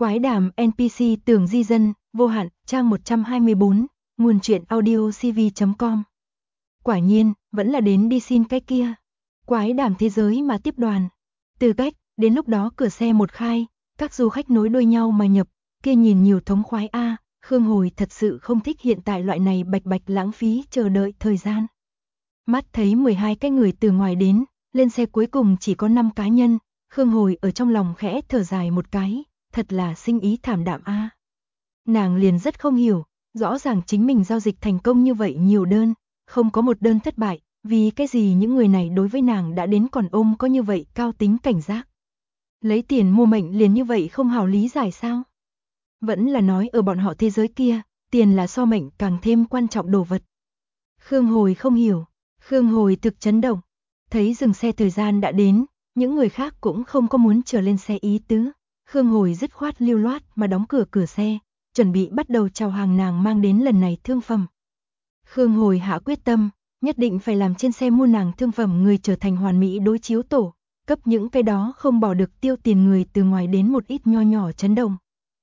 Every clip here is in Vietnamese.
Quái đàm NPC Tường Di Dân, vô hạn, trang 124, nguồn truyện audio cv.com. Quả nhiên, vẫn là đến đi xin cái kia. Quái đàm thế giới mà tiếp đoàn. Từ cách, đến lúc đó cửa xe một khai, các du khách nối đuôi nhau mà nhập, kia nhìn nhiều thống khoái a. Khương Hồi thật sự không thích hiện tại loại này bạch bạch lãng phí chờ đợi thời gian. Mắt thấy 12 cái người từ ngoài đến, lên xe cuối cùng chỉ có 5 cá nhân, Khương Hồi ở trong lòng khẽ thở dài một cái, thật là sinh ý thảm đạm a. Nàng liền rất không hiểu, rõ ràng chính mình giao dịch thành công như vậy nhiều đơn, không có một đơn thất bại, vì cái gì những người này đối với nàng đã đến còn ôm có như vậy cao tính cảnh giác. Lấy tiền mua mệnh liền như vậy không hào lý giải sao? Vẫn là nói ở bọn họ thế giới kia, tiền là so mệnh càng thêm quan trọng đồ vật. Khương Hồi không hiểu, Khương Hồi thực chấn động, thấy dừng xe thời gian đã đến, những người khác cũng không có muốn trở lên xe ý tứ. Khương Hồi dứt khoát lưu loát mà đóng cửa xe, chuẩn bị bắt đầu chào hàng nàng mang đến lần này thương phẩm. Khương Hồi hạ quyết tâm, nhất định phải làm trên xe mua nàng thương phẩm người trở thành hoàn mỹ đối chiếu tổ, cấp những cái đó không bỏ được tiêu tiền người từ ngoài đến một ít nho nhỏ chấn động.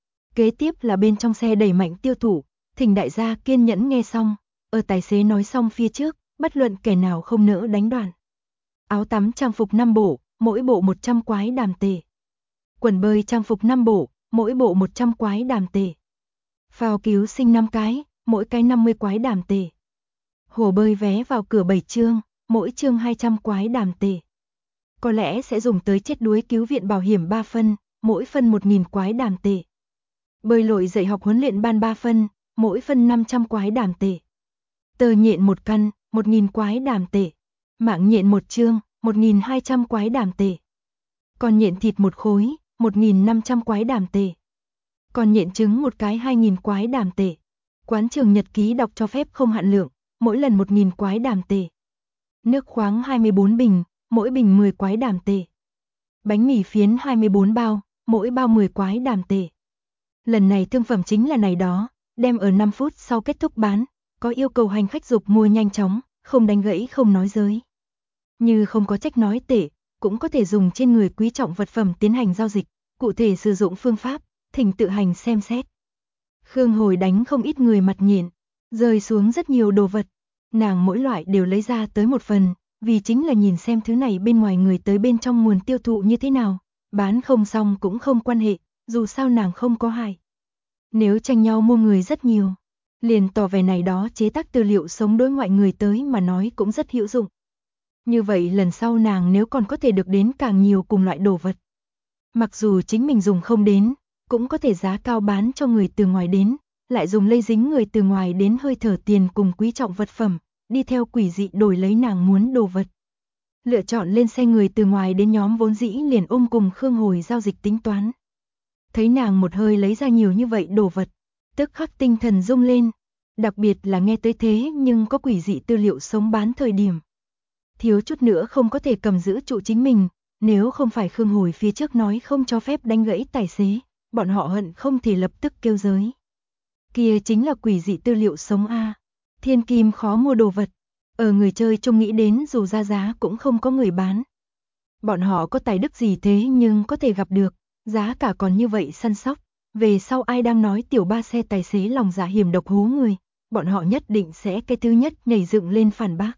Kế tiếp là bên trong xe đẩy mạnh tiêu thụ, thỉnh đại gia kiên nhẫn nghe xong, ở tài xế nói xong phía trước, bất luận kẻ nào không nỡ đánh đoạn. Áo tắm trang phục 5 bộ, mỗi bộ 100 quái đàm tệ. Quần bơi trang phục 5 bộ, mỗi bộ 100 quái đàm tệ. Phao cứu sinh 5 cái, mỗi cái 50 quái đàm tệ. Hồ bơi vé vào cửa 7 chương, mỗi chương 200 quái đàm tệ. Có lẽ sẽ dùng tới chết đuối cứu viện bảo hiểm 3 phân, mỗi phân 1000 quái đàm tệ. Bơi lội dạy học huấn luyện ban 3 phân, mỗi phân 500 quái đàm tệ. Tơ nhện 1 căn, 1000 quái đàm tệ. Mạng nhện 1 chương, 1200 quái đàm tệ. Còn nhện thịt 1 khối, 1500 quái đàm tệ. Còn nhện trứng 1 cái 2000 quái đàm tệ. Quán trường nhật ký đọc cho phép không hạn lượng, mỗi lần 1000 quái đàm tệ. Nước khoáng 24 bình, mỗi bình 10 quái đàm tệ. Bánh mì phiến 24 bao, mỗi bao 10 quái đàm tệ. Lần này thương phẩm chính là này đó, đem ở 5 phút sau kết thúc bán, có yêu cầu hành khách dục mua nhanh chóng, không đánh gãy không nói giới. Như không có trách nói tệ, cũng có thể dùng trên người quý trọng vật phẩm tiến hành giao dịch, cụ thể sử dụng phương pháp, thỉnh tự hành xem xét. Khương Hồi đánh không ít người mặt nhện, rơi xuống rất nhiều đồ vật, nàng mỗi loại đều lấy ra tới một phần, vì chính là nhìn xem thứ này bên ngoài người tới bên trong nguồn tiêu thụ như thế nào, bán không xong cũng không quan hệ, dù sao nàng không có hại. Nếu tranh nhau mua người rất nhiều, liền tỏ vẻ này đó chế tác tư liệu sống đối ngoại người tới mà nói cũng rất hữu dụng. Như vậy lần sau nàng nếu còn có thể được đến càng nhiều cùng loại đồ vật. Mặc dù chính mình dùng không đến, cũng có thể giá cao bán cho người từ ngoài đến, lại dùng lây dính người từ ngoài đến hơi thở tiền cùng quý trọng vật phẩm, đi theo quỷ dị đổi lấy nàng muốn đồ vật. Lựa chọn lên xe người từ ngoài đến nhóm vốn dĩ liền ôm cùng Khương Hồi giao dịch tính toán. Thấy nàng một hơi lấy ra nhiều như vậy đồ vật, tức khắc tinh thần rung lên, đặc biệt là nghe tới thế nhưng có quỷ dị tư liệu sống bán thời điểm. Thiếu chút nữa không có thể cầm giữ trụ chính mình, nếu không phải Khương Hồi phía trước nói không cho phép đánh gãy tài xế, bọn họ hận không thể lập tức kêu giới. Kia chính là quỷ dị tư liệu sống a, thiên kim khó mua đồ vật, ở người chơi trông nghĩ đến dù ra giá cũng không có người bán. Bọn họ có tài đức gì thế nhưng có thể gặp được, giá cả còn như vậy săn sóc, về sau ai đang nói tiểu ba xe tài xế lòng dạ hiểm độc hố người, bọn họ nhất định sẽ cái thứ nhất nhảy dựng lên phản bác.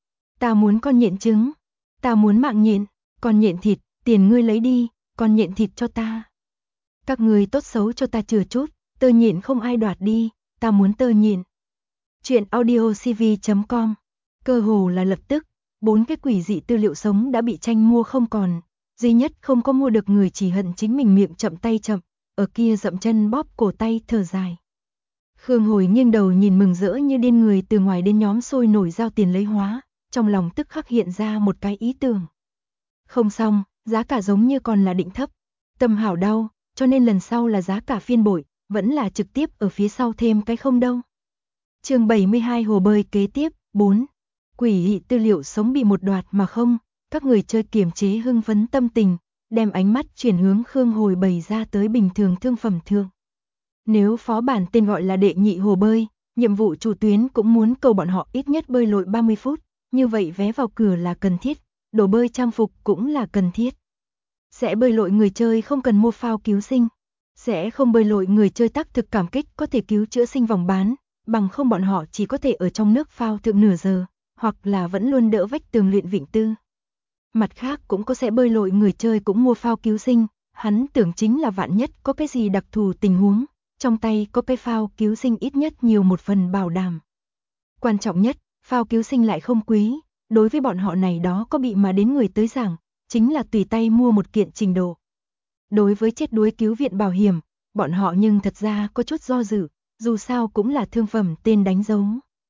Ta muốn con nhện trứng, ta muốn mạng nhện, con nhện thịt, tiền ngươi lấy đi, con nhện thịt cho ta. Các ngươi tốt xấu cho ta chừa chút, tơ nhện không ai đoạt đi, ta muốn tơ nhện. Chuyện audio cv.com, cơ hồ là lập tức, 4 cái quỷ dị tư liệu sống đã bị tranh mua không còn, duy nhất không có mua được người chỉ hận chính mình miệng chậm tay chậm, ở kia dậm chân bóp cổ tay thở dài. Khương Hồi nghiêng đầu nhìn mừng rỡ như điên người từ ngoài đến nhóm sôi nổi giao tiền lấy hóa, trong lòng tức khắc hiện ra một cái ý tưởng. Không xong, giá cả giống như còn là định thấp, tâm hảo đau, cho nên lần sau là giá cả phiên bội, vẫn là trực tiếp ở phía sau thêm cái không đâu. Chương 72 hồ bơi kế tiếp, 4. Quỷ dị tư liệu sống bị một đoạt mà không, các người chơi kiềm chế hưng phấn tâm tình, đem ánh mắt chuyển hướng Khương Hồi bày ra tới bình thường thương phẩm thượng. Nếu phó bản tên gọi là đệ nhị hồ bơi, nhiệm vụ chủ tuyến cũng muốn cầu bọn họ ít nhất bơi lội 30 phút, như vậy vé vào cửa là cần thiết, đồ bơi trang phục cũng là cần thiết. Sẽ bơi lội người chơi không cần mua phao cứu sinh, Sẽ không bơi lội người chơi tác thực cảm kích có thể cứu chữa sinh vòng bán, bằng không bọn họ chỉ có thể ở trong nước phao thượng nửa giờ, hoặc là vẫn luôn đỡ vách tường luyện vịnh tư. Mặt khác cũng có sẽ bơi lội người chơi cũng mua phao cứu sinh, hắn tưởng chính là vạn nhất có cái gì đặc thù tình huống, trong tay có cái phao cứu sinh ít nhất nhiều một phần bảo đảm. Quan trọng nhất, phao cứu sinh lại không quý, đối với bọn họ này đó có bị mà đến người tới giảng, chính là tùy tay mua một kiện trình độ. Đối với chết đuối cứu viện bảo hiểm, bọn họ nhưng thật ra có chút do dự, dù sao cũng là thương phẩm tên đánh dấu.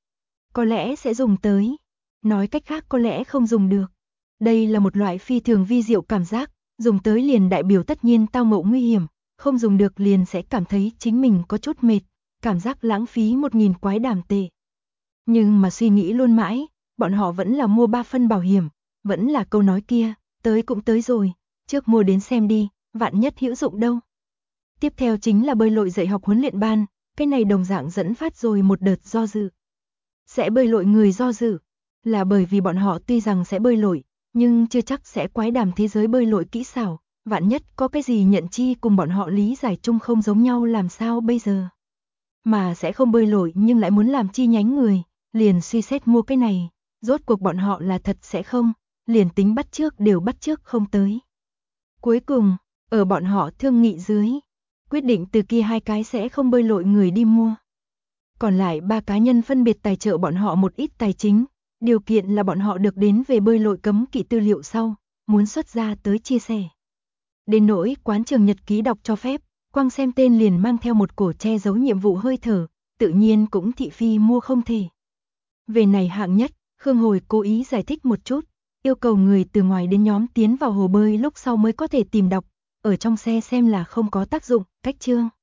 Có lẽ sẽ dùng tới, nói cách khác có lẽ không dùng được. Đây là một loại phi thường vi diệu cảm giác, dùng tới liền đại biểu tất nhiên tao ngộ nguy hiểm, không dùng được liền sẽ cảm thấy chính mình có chút mệt, cảm giác lãng phí 1000 quái đàm tệ. Nhưng mà suy nghĩ luôn mãi, bọn họ vẫn là mua 3 phân bảo hiểm, vẫn là câu nói kia, tới cũng tới rồi, trước mua đến xem đi, vạn nhất hữu dụng đâu. Tiếp theo chính là bơi lội dạy học huấn luyện ban, cái này đồng dạng dẫn phát rồi một đợt do dự. Sẽ bơi lội người do dự, là bởi vì bọn họ tuy rằng sẽ bơi lội, nhưng chưa chắc sẽ quái đàm thế giới bơi lội kỹ xảo, vạn nhất có cái gì nhận chi cùng bọn họ lý giải chung không giống nhau làm sao bây giờ. Mà sẽ không bơi lội nhưng lại muốn làm chi nhánh người, liền suy xét mua cái này, rốt cuộc bọn họ là thật sẽ không, liền tính bắt trước đều bắt trước không tới. Cuối cùng, ở bọn họ thương nghị dưới, quyết định từ kia 2 cái sẽ không bơi lội người đi mua. Còn lại 3 cá nhân phân biệt tài trợ bọn họ một ít tài chính, điều kiện là bọn họ được đến về bơi lội cấm kỵ tư liệu sau, muốn xuất ra tới chia sẻ. Đến nỗi quán trường nhật ký đọc cho phép, quang xem tên liền mang theo một cổ che giấu nhiệm vụ hơi thở, tự nhiên cũng thị phi mua không thể. Về này hạng nhất, Khương Hồi cố ý giải thích một chút, yêu cầu người từ ngoài đến nhóm tiến vào hồ bơi lúc sau mới có thể tìm đọc, ở trong xe xem là không có tác dụng, cách chương.